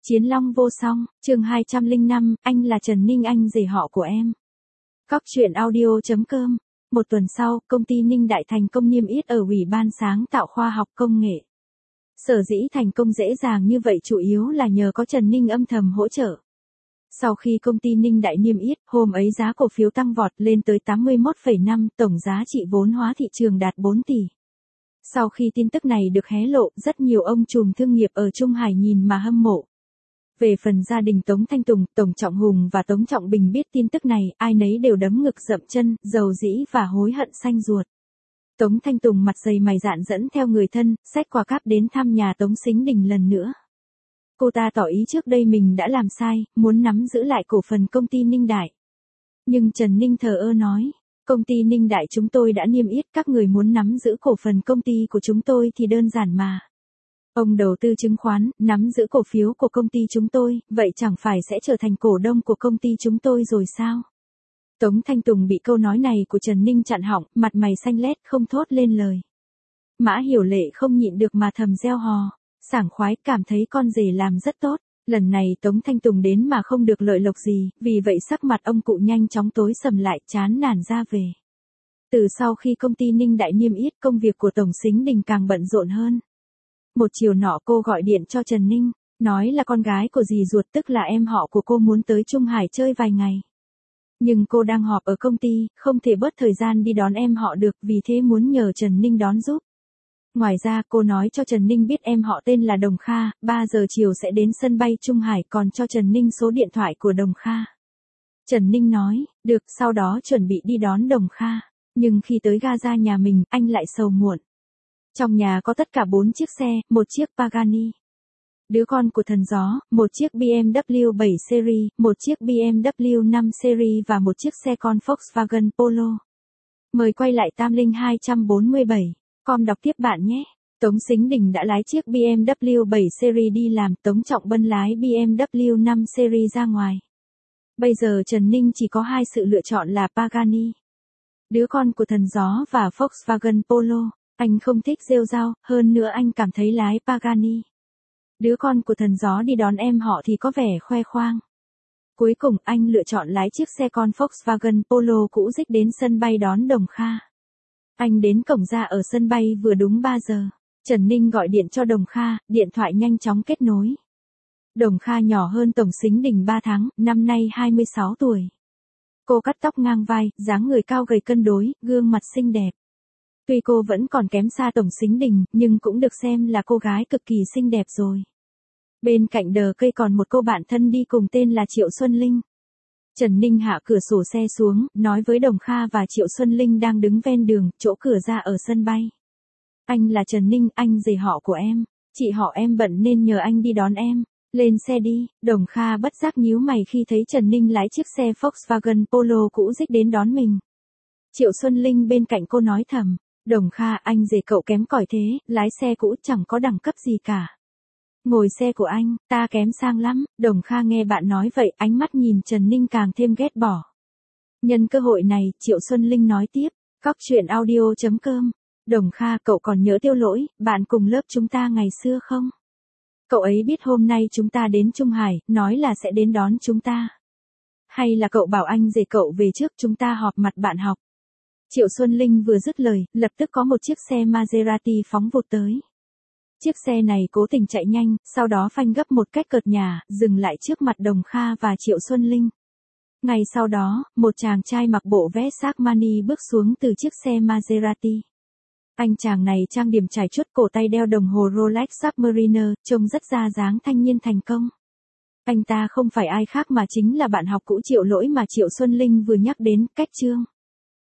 Chiến Long vô song, chương 205, anh là Trần Ninh, anh rể họ của em. Cóc truyện audio.com. Một tuần sau, công ty Ninh Đại thành công niêm yết ở Ủy ban sáng tạo khoa học công nghệ. Sở dĩ thành công dễ dàng như vậy chủ yếu là nhờ có Trần Ninh âm thầm hỗ trợ. Sau khi công ty Ninh Đại niêm yết, hôm ấy giá cổ phiếu tăng vọt lên tới 81,5, tổng giá trị vốn hóa thị trường đạt 4 tỷ. Sau khi tin tức này được hé lộ, rất nhiều ông trùm thương nghiệp ở Trung Hải nhìn mà hâm mộ. Về phần gia đình Tống Thanh Tùng, Tổng Trọng Hùng và Tống Trọng Bình biết tin tức này, ai nấy đều đấm ngực dậm chân, dầu dĩ và hối hận xanh ruột. Tống Thanh Tùng mặt dày mày dạn dẫn theo người thân, xách quà cáp đến thăm nhà Tống Sính Đình lần nữa. Cô ta tỏ ý trước đây mình đã làm sai, muốn nắm giữ lại cổ phần công ty Ninh Đại. Nhưng Trần Ninh thờ ơ nói, công ty Ninh Đại chúng tôi đã niêm yết, các người muốn nắm giữ cổ phần công ty của chúng tôi thì đơn giản mà. Ông đầu tư chứng khoán, nắm giữ cổ phiếu của công ty chúng tôi, vậy chẳng phải sẽ trở thành cổ đông của công ty chúng tôi rồi sao? Tống Thanh Tùng bị câu nói này của Trần Ninh chặn họng, mặt mày xanh lét không thốt lên lời. Mã Hiểu Lệ không nhịn được mà thầm reo hò, sảng khoái cảm thấy con rể làm rất tốt. Lần này Tống Thanh Tùng đến mà không được lợi lộc gì, vì vậy sắc mặt ông cụ nhanh chóng tối sầm lại, chán nản ra về. Từ sau khi công ty Ninh Đại niêm yết, công việc của Tổng Sính Đình càng bận rộn hơn. Một chiều nọ cô gọi điện cho Trần Ninh, nói là con gái của dì ruột tức là em họ của cô muốn tới Trung Hải chơi vài ngày. Nhưng cô đang họp ở công ty, không thể bớt thời gian đi đón em họ được, vì thế muốn nhờ Trần Ninh đón giúp. Ngoài ra cô nói cho Trần Ninh biết em họ tên là Đồng Kha, 3 giờ chiều sẽ đến sân bay Trung Hải, còn cho Trần Ninh số điện thoại của Đồng Kha. Trần Ninh nói, được, sau đó chuẩn bị đi đón Đồng Kha. Nhưng khi tới ga ra nhà mình, anh lại sầu muộn. Trong nhà có tất cả 4 chiếc xe, một chiếc Pagani, đứa con của thần gió, một chiếc BMW 7 Series, một chiếc BMW 5 Series và một chiếc xe con Volkswagen Polo. Mời quay lại Tam Linh 247. Com đọc tiếp bạn nhé. Tống Sính Đình đã lái chiếc BMW 7 Series đi làm, Tống Trọng Bân lái BMW 5 Series ra ngoài. Bây giờ Trần Ninh chỉ có hai sự lựa chọn là Pagani, đứa con của thần gió, và Volkswagen Polo. Anh không thích rêu rao, hơn nữa anh cảm thấy lái Pagani, đứa con của thần gió đi đón em họ thì có vẻ khoe khoang. Cuối cùng anh lựa chọn lái chiếc xe con Volkswagen Polo cũ rích đến sân bay đón Đồng Kha. Anh đến cổng ra ở sân bay vừa đúng 3 giờ. Trần Ninh gọi điện cho Đồng Kha, điện thoại nhanh chóng kết nối. Đồng Kha nhỏ hơn Tổng Sính Đình 3 tháng, năm nay 26 tuổi. Cô cắt tóc ngang vai, dáng người cao gầy cân đối, gương mặt xinh đẹp. Tuy cô vẫn còn kém xa Tổng Sính Đình, nhưng cũng được xem là cô gái cực kỳ xinh đẹp rồi. Bên cạnh đờ cây còn một cô bạn thân đi cùng tên là Triệu Xuân Linh. Trần Ninh hạ cửa sổ xe xuống, nói với Đồng Kha và Triệu Xuân Linh đang đứng ven đường, chỗ cửa ra ở sân bay. Anh là Trần Ninh, anh rể họ của em. Chị họ em bận nên nhờ anh đi đón em. Lên xe đi. Đồng Kha bất giác nhíu mày khi thấy Trần Ninh lái chiếc xe Volkswagen Polo cũ rích đến đón mình. Triệu Xuân Linh bên cạnh cô nói thầm, Đồng Kha, anh rể cậu kém cỏi thế, lái xe cũ chẳng có đẳng cấp gì cả. Ngồi xe của anh, ta kém sang lắm. Đồng Kha nghe bạn nói vậy, ánh mắt nhìn Trần Ninh càng thêm ghét bỏ. Nhân cơ hội này, Triệu Xuân Linh nói tiếp, cóc truyện audio.com. Đồng Kha, cậu còn nhớ Tiêu Lỗi, bạn cùng lớp chúng ta ngày xưa không? Cậu ấy biết hôm nay chúng ta đến Trung Hải, nói là sẽ đến đón chúng ta. Hay là cậu bảo anh rể cậu về trước, chúng ta họp mặt bạn học? Triệu Xuân Linh vừa dứt lời, lập tức có một chiếc xe Maserati phóng vụt tới. Chiếc xe này cố tình chạy nhanh, sau đó phanh gấp một cách cợt nhả, dừng lại trước mặt Đồng Kha và Triệu Xuân Linh. Ngay sau đó, một chàng trai mặc bộ vest Armani bước xuống từ chiếc xe Maserati. Anh chàng này trang điểm trải chuốt, cổ tay đeo đồng hồ Rolex Submariner, trông rất ra dáng thanh niên thành công. Anh ta không phải ai khác mà chính là bạn học cũ Triệu Lỗi mà Triệu Xuân Linh vừa nhắc đến, Cách Trương.